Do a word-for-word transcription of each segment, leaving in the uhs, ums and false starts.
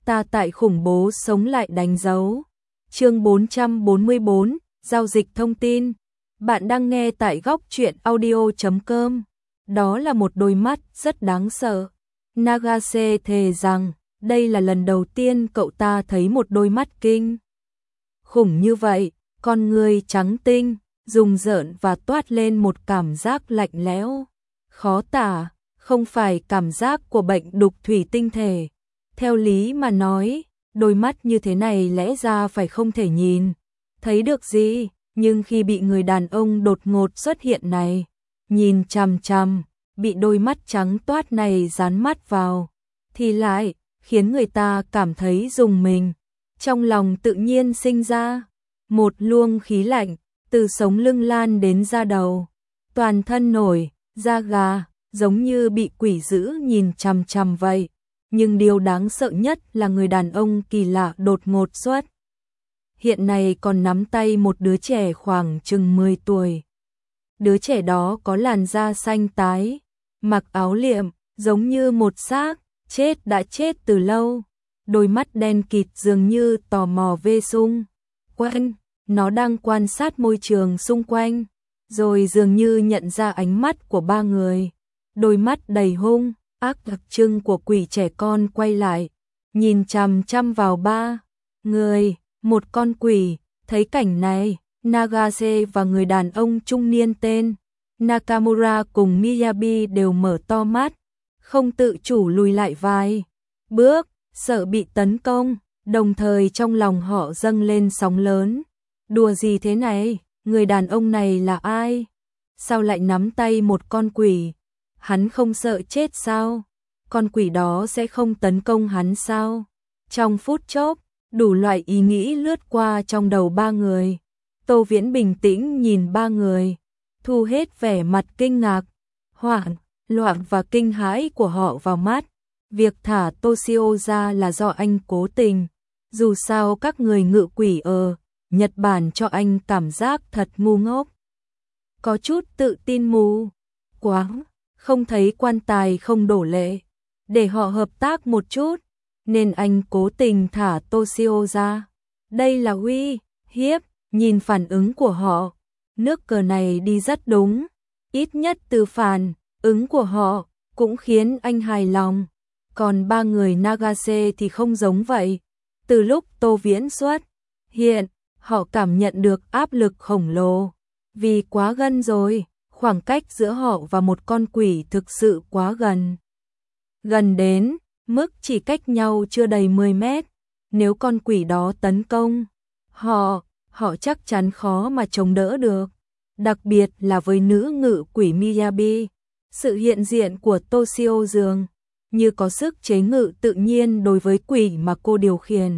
ta tại khủng bố sống lại đánh dấu. Chương bốn trăm bốn mươi bốn, giao dịch thông tin. Bạn đang nghe tại góc truyện audio chấm com. Đó là một đôi mắt rất đáng sợ. Nagase thề rằng, đây là lần đầu tiên cậu ta thấy một đôi mắt kinh khủng như vậy, con người trắng tinh, rùng rợn và toát lên một cảm giác lạnh lẽo, khó tả, không phải cảm giác của bệnh đục thủy tinh thể. Theo lý mà nói, đôi mắt như thế này lẽ ra phải không thể nhìn thấy được gì, nhưng khi bị người đàn ông đột ngột xuất hiện này, nhìn chằm chằm, bị đôi mắt trắng toát này dán mắt vào, thì lại khiến người ta cảm thấy rùng mình. Trong lòng tự nhiên sinh ra một luồng khí lạnh, từ sống lưng lan đến da đầu, toàn thân nổi da gà, giống như bị quỷ dữ nhìn chằm chằm vậy. Nhưng điều đáng sợ nhất là người đàn ông kỳ lạ đột ngột xuất hiện này còn nắm tay một đứa trẻ khoảng chừng mười tuổi. Đứa trẻ đó có làn da xanh tái, mặc áo liệm, giống như một xác chết đã chết từ lâu. Đôi mắt đen kịt dường như tò mò về xung quanh, nó đang quan sát môi trường xung quanh, rồi dường như nhận ra ánh mắt của ba người. Đôi mắt đầy hung ác đặc trưng của quỷ trẻ con quay lại, nhìn chằm chằm vào ba người. Một con quỷ thấy cảnh này, Nagase và người đàn ông trung niên tên Nakamura cùng Miyabi đều mở to mắt, không tự chủ lùi lại vài bước, sợ bị tấn công, đồng thời trong lòng họ dâng lên sóng lớn. Đùa gì thế này, người đàn ông này là ai? Sao lại nắm tay một con quỷ? Hắn không sợ chết sao? Con quỷ đó sẽ không tấn công hắn sao? Trong phút chốc, đủ loại ý nghĩ lướt qua trong đầu ba người. Tô Viễn bình tĩnh nhìn ba người, thu hết vẻ mặt kinh ngạc, hoảng loạn và kinh hãi của họ vào mắt. Việc thả Toshio ra là do anh cố tình. Dù sao các người ngự quỷ ở Nhật Bản cho anh cảm giác thật ngu ngốc. Có chút tự tin mù quáng, không thấy quan tài không đổ lệ, để họ hợp tác một chút, nên anh cố tình thả Toshio ra. Đây là uy hiếp, nhìn phản ứng của họ, nước cờ này đi rất đúng, ít nhất từ phản ứng của họ cũng khiến anh hài lòng. Còn ba người Nagase thì không giống vậy. Từ lúc Tô Viễn xuất hiện, họ cảm nhận được áp lực khổng lồ, vì quá gần rồi, khoảng cách giữa họ và một con quỷ thực sự quá gần. Gần đến mức chỉ cách nhau chưa đầy mười mét, nếu con quỷ đó tấn công họ, họ chắc chắn khó mà chống đỡ được. Đặc biệt là với nữ ngự quỷ Miyabi, sự hiện diện của Toshio dường như có sức chế ngự tự nhiên đối với quỷ mà cô điều khiển,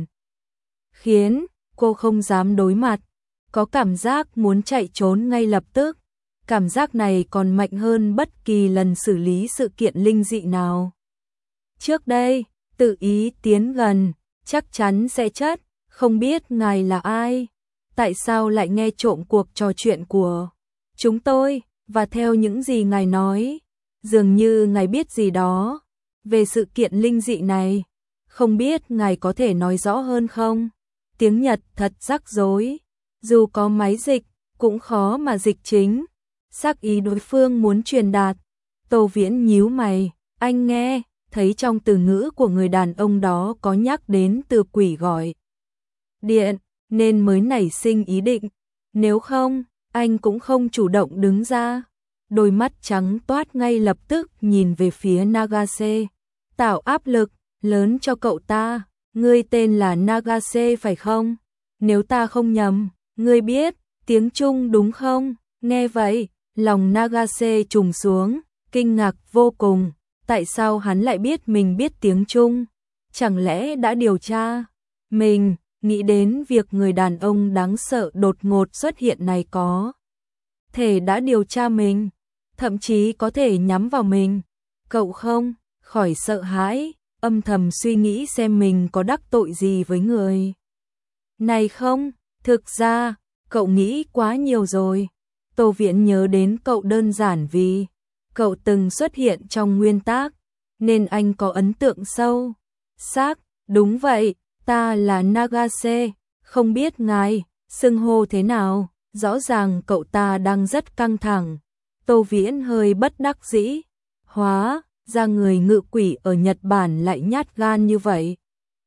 khiến cô không dám đối mặt, có cảm giác muốn chạy trốn ngay lập tức. Cảm giác này còn mạnh hơn bất kỳ lần xử lý sự kiện linh dị nào trước đây. Tự ý tiến gần, chắc chắn sẽ chết. Không biết ngài là ai? Tại sao lại nghe trộm cuộc trò chuyện của chúng tôi? Và theo những gì ngài nói, dường như ngài biết gì đó về sự kiện linh dị này. Không biết ngài có thể nói rõ hơn không? Tiếng Nhật thật rắc rối, dù có máy dịch cũng khó mà dịch chính xác ý đối phương muốn truyền đạt. Tô Viễn nhíu mày, anh nghe thấy trong từ ngữ của người đàn ông đó có nhắc đến từ quỷ gọi điện, nên mới nảy sinh ý định, nếu không anh cũng không chủ động đứng ra. Đôi mắt trắng toát ngay lập tức nhìn về phía Nagase, tạo áp lực lớn cho cậu ta. Ngươi tên là Nagase phải không? Nếu ta không nhầm, ngươi biết tiếng Trung đúng không? Nghe vậy, lòng Nagase trùng xuống, kinh ngạc vô cùng. Tại sao hắn lại biết mình biết tiếng Trung? Chẳng lẽ đã điều tra? Mình nghĩ đến việc người đàn ông đáng sợ đột ngột xuất hiện này có thể đã điều tra mình, thậm chí có thể nhắm vào mình. Cậu không khỏi sợ hãi, âm thầm suy nghĩ xem mình có đắc tội gì với người này không. Thực ra, cậu nghĩ quá nhiều rồi. Tô Viễn nhớ đến cậu đơn giản vì cậu từng xuất hiện trong nguyên tác, nên anh có ấn tượng sâu sắc Đúng vậy, ta là Nagase, không biết ngài xưng hô thế nào, rõ ràng cậu ta đang rất căng thẳng. Tô Viễn hơi bất đắc dĩ, hóa ra người ngự quỷ ở Nhật Bản lại nhát gan như vậy.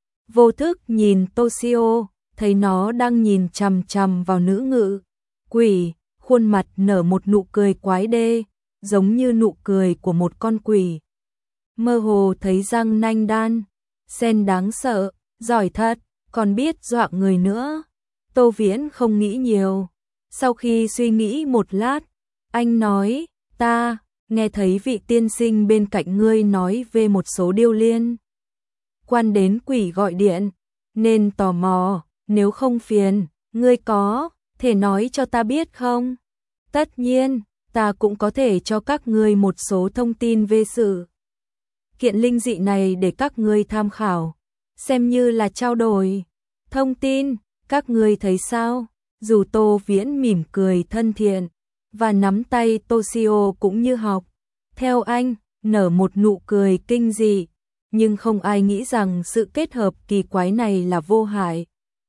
Vô thức nhìn Toshio, thấy nó đang nhìn chằm chằm vào nữ ngự quỷ, khuôn mặt nở một nụ cười quái đê, giống như nụ cười của một con quỷ. Mơ hồ thấy răng nanh đan, sen đáng sợ, giỏi thật, còn biết dọa người nữa. Tô Viễn không nghĩ nhiều. Sau khi suy nghĩ một lát, anh nói, ta nghe thấy vị tiên sinh bên cạnh ngươi nói về một số điều liên quan đến quỷ gọi điện, nên tò mò, nếu không phiền, ngươi có thể nói cho ta biết không? Tất nhiên, ta cũng có thể cho các ngươi một số thông tin về sự kiện linh dị này để các ngươi tham khảo, xem như là trao đổi thông tin, các ngươi thấy sao? Dù Tô Viễn mỉm cười thân thiện và nắm tay Toshio cũng như học theo anh, nở một nụ cười kinh dị, nhưng không ai nghĩ rằng sự kết hợp kỳ quái này là vô hại.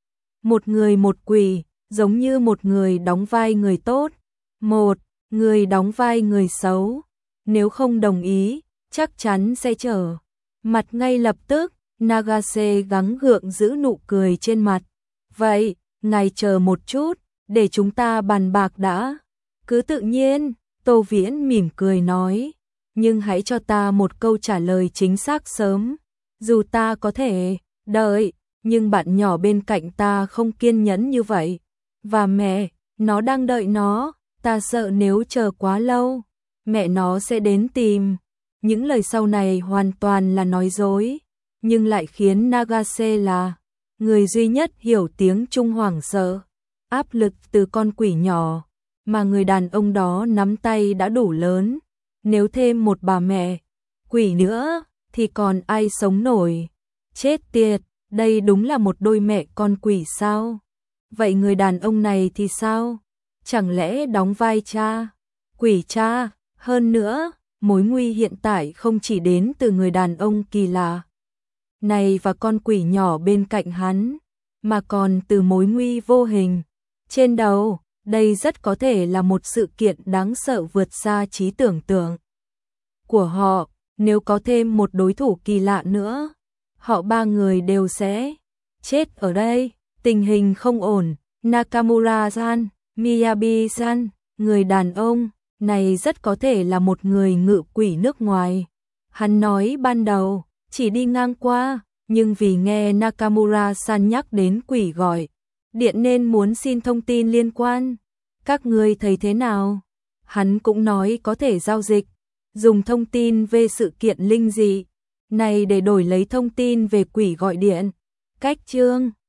Một người một quỷ, giống như một người đóng vai người tốt, một người đóng vai người xấu. Nếu không đồng ý, chắc chắn sẽ trở mặt ngay lập tức. Nagase gắng gượng giữ nụ cười trên mặt. Vậy, ngài chờ một chút, để chúng ta bàn bạc đã. Cứ tự nhiên, Tô Viễn mỉm cười nói, nhưng hãy cho ta một câu trả lời chính xác sớm. Dù ta có thể đợi, nhưng bạn nhỏ bên cạnh ta không kiên nhẫn như vậy. Và mẹ, nó đang đợi nó, ta sợ nếu chờ quá lâu, mẹ nó sẽ đến tìm. Những lời sau này hoàn toàn là nói dối, nhưng lại khiến Nagase là người duy nhất hiểu tiếng Trung hoảng sợ. Áp lực từ con quỷ nhỏ mà người đàn ông đó nắm tay đã đủ lớn. Nếu thêm một bà mẹ quỷ nữa thì còn ai sống nổi. Chết tiệt, đây đúng là một đôi mẹ con quỷ sao? Vậy người đàn ông này thì sao? Chẳng lẽ đóng vai cha quỷ cha? Hơn nữa, mối nguy hiện tại không chỉ đến từ người đàn ông kỳ lạ này và con quỷ nhỏ bên cạnh hắn, mà còn từ mối nguy vô hình trên đầu. Đây rất có thể là một sự kiện đáng sợ vượt xa trí tưởng tượng của họ. Nếu có thêm một đối thủ kỳ lạ nữa, họ ba người đều sẽ chết ở đây. Tình hình không ổn. Nakamura-san, Miyabi-san, người đàn ông này rất có thể là một người ngự quỷ nước ngoài. Hắn nói ban đầu chỉ đi ngang qua, nhưng vì nghe Nakamura-san nhắc đến quỷ gọi điện nên muốn xin thông tin liên quan. Các ngươi thấy thế nào? Hắn cũng nói có thể giao dịch, dùng thông tin về sự kiện linh dị này để đổi lấy thông tin về quỷ gọi điện. Cách chương